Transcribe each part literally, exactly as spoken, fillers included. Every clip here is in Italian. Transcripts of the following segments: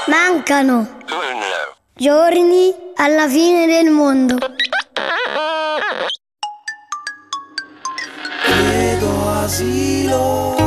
Mancano giorni alla fine del mondo. Chiedo asilo.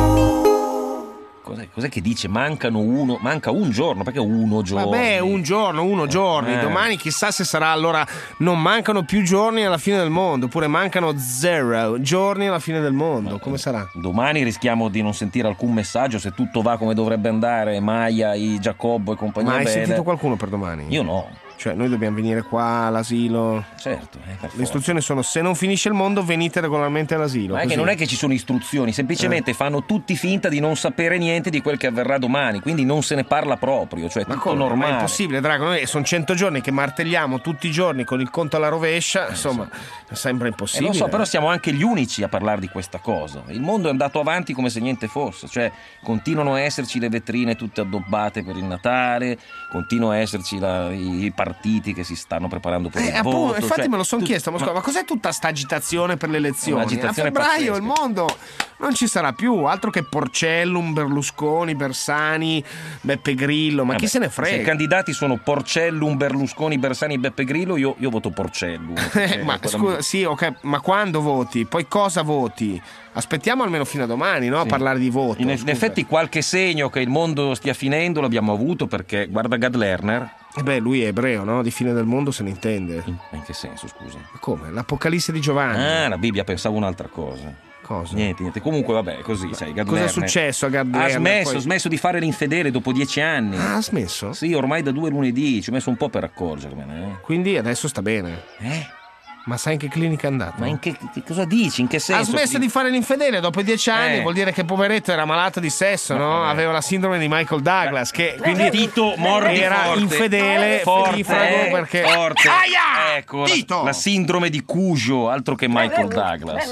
Cos'è, cos'è che dice? Mancano uno, manca un giorno, perché uno giorno? Vabbè, un giorno, uno giorni. Eh. Domani chissà se sarà allora. Non mancano più giorni alla fine del mondo, oppure mancano zero giorni alla fine del mondo. Come sarà? Domani rischiamo di non sentire alcun messaggio se tutto va come dovrebbe andare. Maia, i Giacobbo e compagnia Ma hai bene. sentito qualcuno per domani? Io no. Cioè, noi dobbiamo venire qua all'asilo. Certo, eh, per forza. Le istruzioni sono: se non finisce il mondo, venite regolarmente all'asilo. Ma è così. che non è che ci sono istruzioni, semplicemente eh. fanno tutti finta di non sapere niente di quel che avverrà domani, quindi non se ne parla proprio, cioè Ma tutto come? normale. Ma è impossibile, Drago. Noi sono cento giorni che martelliamo tutti i giorni con il conto alla rovescia. Insomma, sembra Eh, impossibile. lo so, però siamo anche gli unici a parlare di questa cosa. Il mondo è andato avanti come se niente fosse, cioè continuano a esserci le vetrine tutte addobbate per il Natale, continuano a esserci la, i, i partiti che si stanno preparando per Eh, il appunto, voto. infatti cioè, me lo sono tu- chiesto, ma, ma- scusa, ma cos'è tutta sta agitazione per le elezioni? A Un'agitazione febbraio pazzesca. il mondo non ci sarà più, altro che Porcellum, Berlusconi, Bersani, Beppe Grillo, ma Vabbè, chi se ne Se i frega? candidati sono Porcellum, Berlusconi, Bersani, Beppe Grillo, io, io voto Porcellum. Eh, ma Eh, scusa, sì, ok, ma quando voti? Poi cosa voti? Aspettiamo almeno fino a domani, no? A Sì. parlare di voto. In, in scusa. effetti qualche segno che il mondo stia finendo l'abbiamo avuto, perché guarda Gad Lerner. Eh beh, lui è ebreo, no? Di fine del mondo se ne intende. In, in che senso, scusa? Ma come? L'Apocalisse di Giovanni. Ah, la Bibbia, pensavo un'altra cosa. Cosa? Niente, niente. Comunque, vabbè, così, sai, Gad Cosa è Lerner successo a Gad Ha Lerner, smesso, poi? ha smesso di fare l'infedele dopo dieci anni. Ah, ha smesso? Sì, ormai da due lunedì, ci ho messo un po' per accorgermene. Quindi adesso sta bene. Eh? eh? Ma sai in che clinica è andato? Ma in che, che cosa dici? In che Ha senso? smesso di fare l'infedele dopo dieci anni, Eh. vuol dire che poveretto era malato di sesso, no? vabbè. Aveva la sindrome di Michael Douglas, che quindi Tito mordi era forte. infedele, forte, ferifrago, eh, perché forte. Aia! Ecco, Tito! la, la sindrome di Cujo, altro che Michael Douglas.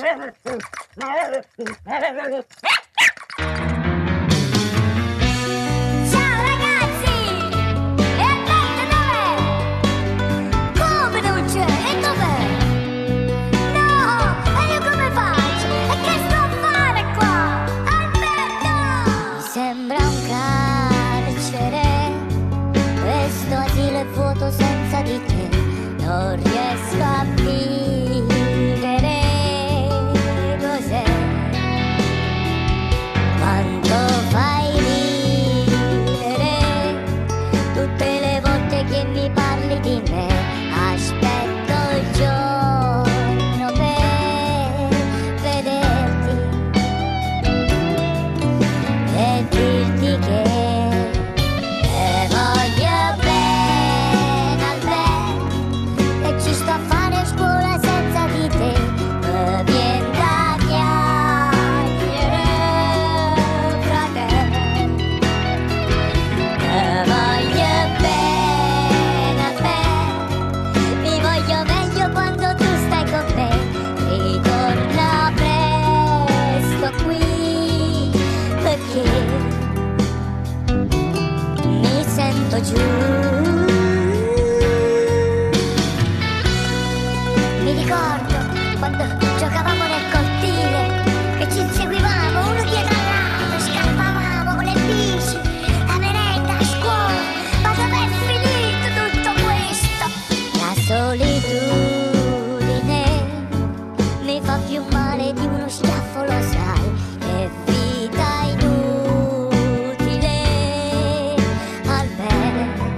Ciao ragazzi! E aspetta, dov'è? Come non c'è? E dov'è? No! E io come faccio? E che sto a fare qua? Alberto! Mi sembra un carcere. Questo asilo è vuoto senza di te. Non riesco a vivere. Cos'è? Quanto fai ridere tutte le volte che mi parli di me. Aspetto il giorno per vederti e dirti che te voglio bene al bene e ci sto a fare scuola senza di te. Mi vien da chiacchiere fra te. Te voglio bene a me, mi voglio meglio quando tu stai con me. Ritorna presto qui, perché mi sento giù. Mi ricordo quando giocavamo nel cortile, che ci inseguivamo uno dietro all'altro, scappavamo con le bici, la merenda a scuola. Ma dov'è finito tutto questo? La solitudine mi fa più male di uno schiaffo, lo sai. È vita inutile, Alberto.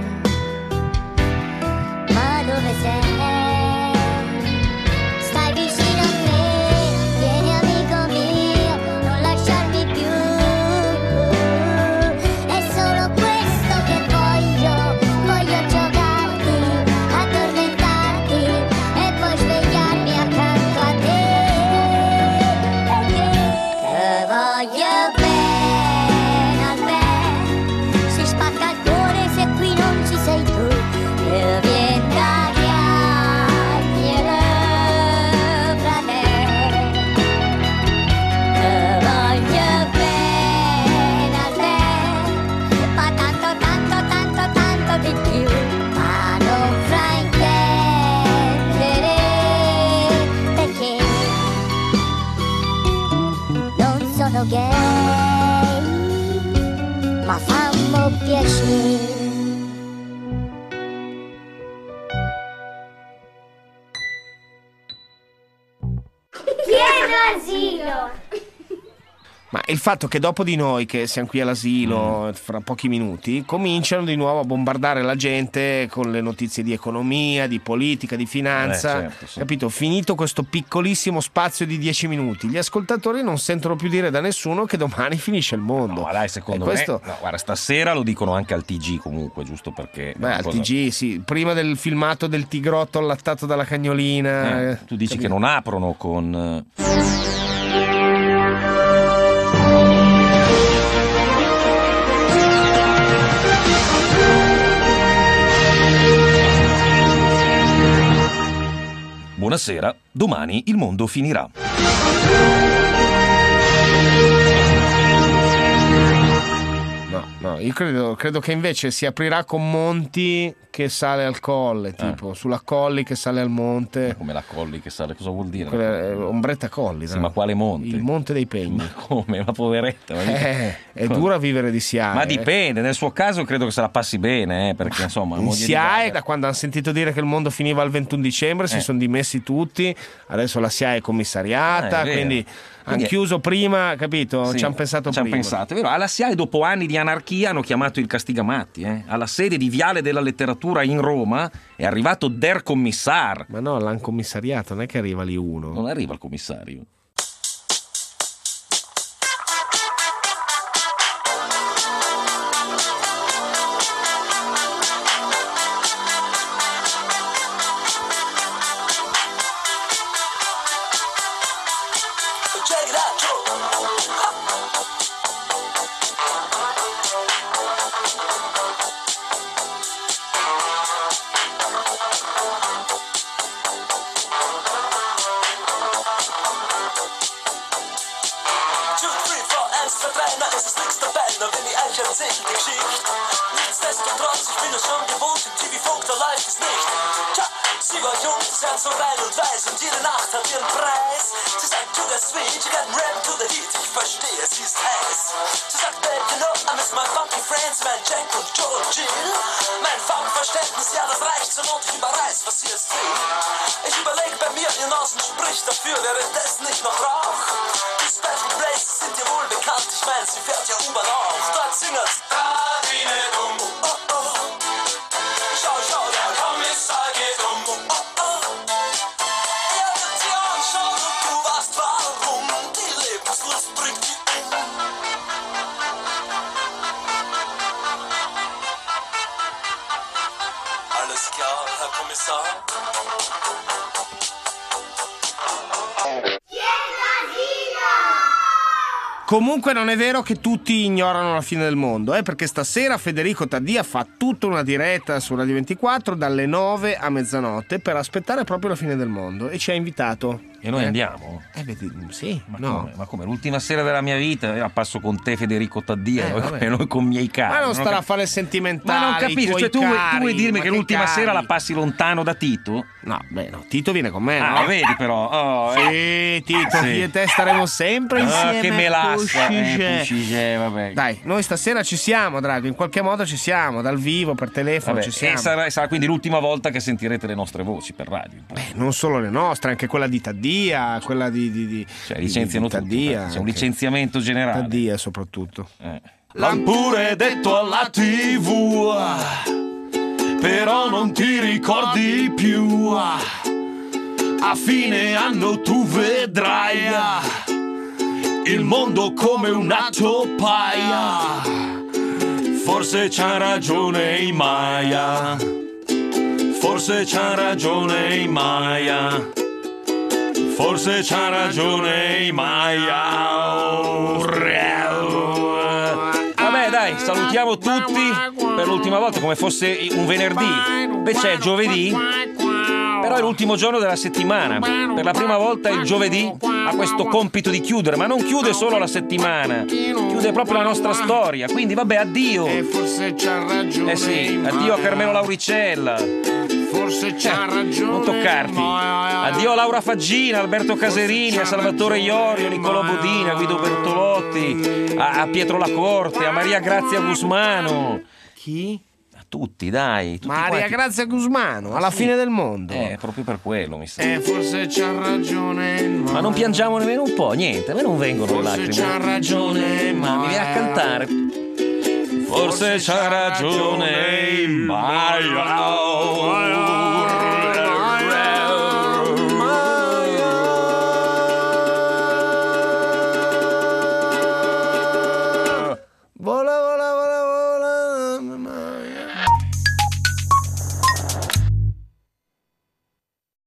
Ma il fatto che dopo di noi, che siamo qui all'asilo mm. fra pochi minuti, cominciano di nuovo a bombardare la gente con le notizie di economia, di politica, di finanza, eh, certo, sì. capito? Finito questo piccolissimo spazio di dieci minuti, gli ascoltatori non sentono più dire da nessuno che domani finisce il mondo. No, dai, secondo e questo... me, no, guarda, stasera lo dicono anche al T G comunque, giusto perché... Beh, al cosa... T G, sì, prima del filmato del tigrotto allattato dalla cagnolina. Eh, tu dici capito? che non aprono con... Buonasera, domani il mondo finirà. No, no, io credo, credo che invece si aprirà con Monti che sale al colle, tipo, eh. sulla Colli che sale al monte. Come la Colli che sale, cosa vuol dire? Quella, eh, Ombretta Colli, Sì, no? ma quale monte? Il Monte dei Pegni. Ma come? Ma poveretta. Ma Eh, è dura vivere di SIAE. Ma dipende, nel suo caso credo che se la passi bene, eh, perché insomma... In moglie di SIAE, Gaga- da quando hanno sentito dire che il mondo finiva il ventuno dicembre, si Eh. sono dimessi tutti, adesso la SIAE è commissariata, Ah, è vero. quindi hanno Quindi è- chiuso prima, capito? Sì, ci hanno pensato ci han prima. pensato, è vero. Alla SIAE dopo anni di anarchia hanno chiamato il Castigamatti, eh. Alla sede di Viale della Letteratura in Roma è arrivato Der Kommissar. Ma no, l'hanno commissariato, non è che arriva lì uno. Non arriva il commissario. Check it out, Joe. Two, three, four, eins, zwei, drei, na, es ist nix dabei, nur wenn ich euch erzähl die Geschichte. Nichtsdestotrotz, ich bin es schon gewohnt, im T V-Funk, da läuft es nicht. Tja, sie war jung, das Herz so rein und weiß und jede Nacht hat ihren Preis. Sie sagt, to the sweet, you got rap to the heat, ich verstehe, sie ist heiß. Sie sagt, babe, you know, I miss my funky friends, mein Jack und Joe und Jill. Mein Funkverständnis, ja, das reicht zur Not, ich überreiß, was sie jetzt will. Ich überleg bei mir, ihr Nasen spricht dafür, währenddessen nicht noch Rauch. Die Special Places sind dir wohl bekannt, ich mein, sie fährt ja U-Bahn auch. Dort singen's Radine dumm, oh oh. Schau, schau, der Kommissar geht um, oh oh. Er wird dir anschauen und du weißt warum. Die Lebenslust bringt die um. Alles klar, Herr Kommissar. Comunque non è vero che tutti ignorano la fine del mondo, eh, perché stasera Federico Taddia fa tutta una diretta su Radio ventiquattro dalle nove a mezzanotte per aspettare proprio la fine del mondo e ci ha invitato. E noi Eh? andiamo? Eh, vedi, sì, Ma, no. come? Ma come? L'ultima sera della mia vita eh, passo con te Federico Taddia, Eh, noi, vabbè. noi con miei cari. Ma non starà cap- a fare il sentimentale. Ma non i capisci, tuoi cioè tu, vuoi- tu cari, vuoi dirmi ma che l'ultima cari? sera la passi lontano da Tito? No, beh, no, Tito viene con me, no? Ah, vedi però. Oh, eh. Sì, Tito, Sì. io e te staremo sempre Ah, insieme. che melassa, eh, Puscige. Puscige, vabbè. Dai, noi stasera ci siamo, Drago, in qualche modo ci siamo, dal vivo, per telefono Vabbè, ci siamo. e sarà, sarà quindi l'ultima volta che sentirete le nostre voci per radio. Beh, non solo le nostre, anche quella di Taddia, quella di, di, di Cioè, di- licenziano di tutti. Taddia, C'è un anche. licenziamento generale. Taddia soprattutto. Eh. L'han pure detto alla tivù, però non ti ricordi più. A fine anno tu vedrai il mondo come una topaia. Forse c'ha ragione i Maya. Forse c'ha ragione i Maya. Forse c'ha ragione i Maya. Vabbè, dai, salutiamo tutti per l'ultima volta, come fosse un venerdì. Invece è giovedì, però è l'ultimo giorno della settimana. Per la prima volta il giovedì ha questo compito di chiudere, ma non chiude solo la settimana, chiude proprio la nostra storia. Quindi vabbè, addio. E forse c'ha ragione. Eh sì, addio a Carmelo Lauricella. Forse c'ha ragione. Non toccarti. Addio a Laura Faggina, Alberto Caserini, a Salvatore Iorio, Niccolò Bodini, a Guido Bertolotti, a, a Pietro Lacorte, a Maria Grazia Gusmano. Chi? A tutti, dai. Tutti Maria quanti. Grazia Gusmano, alla Sì. fine del mondo. Eh, proprio per quello, mi sa. Eh, forse c'ha ragione. Ma non piangiamo nemmeno un po', niente, a me non vengono le Forse lacrime. c'ha ragione, ma mi viene a cantare. Forse c'ha ragione, Maia.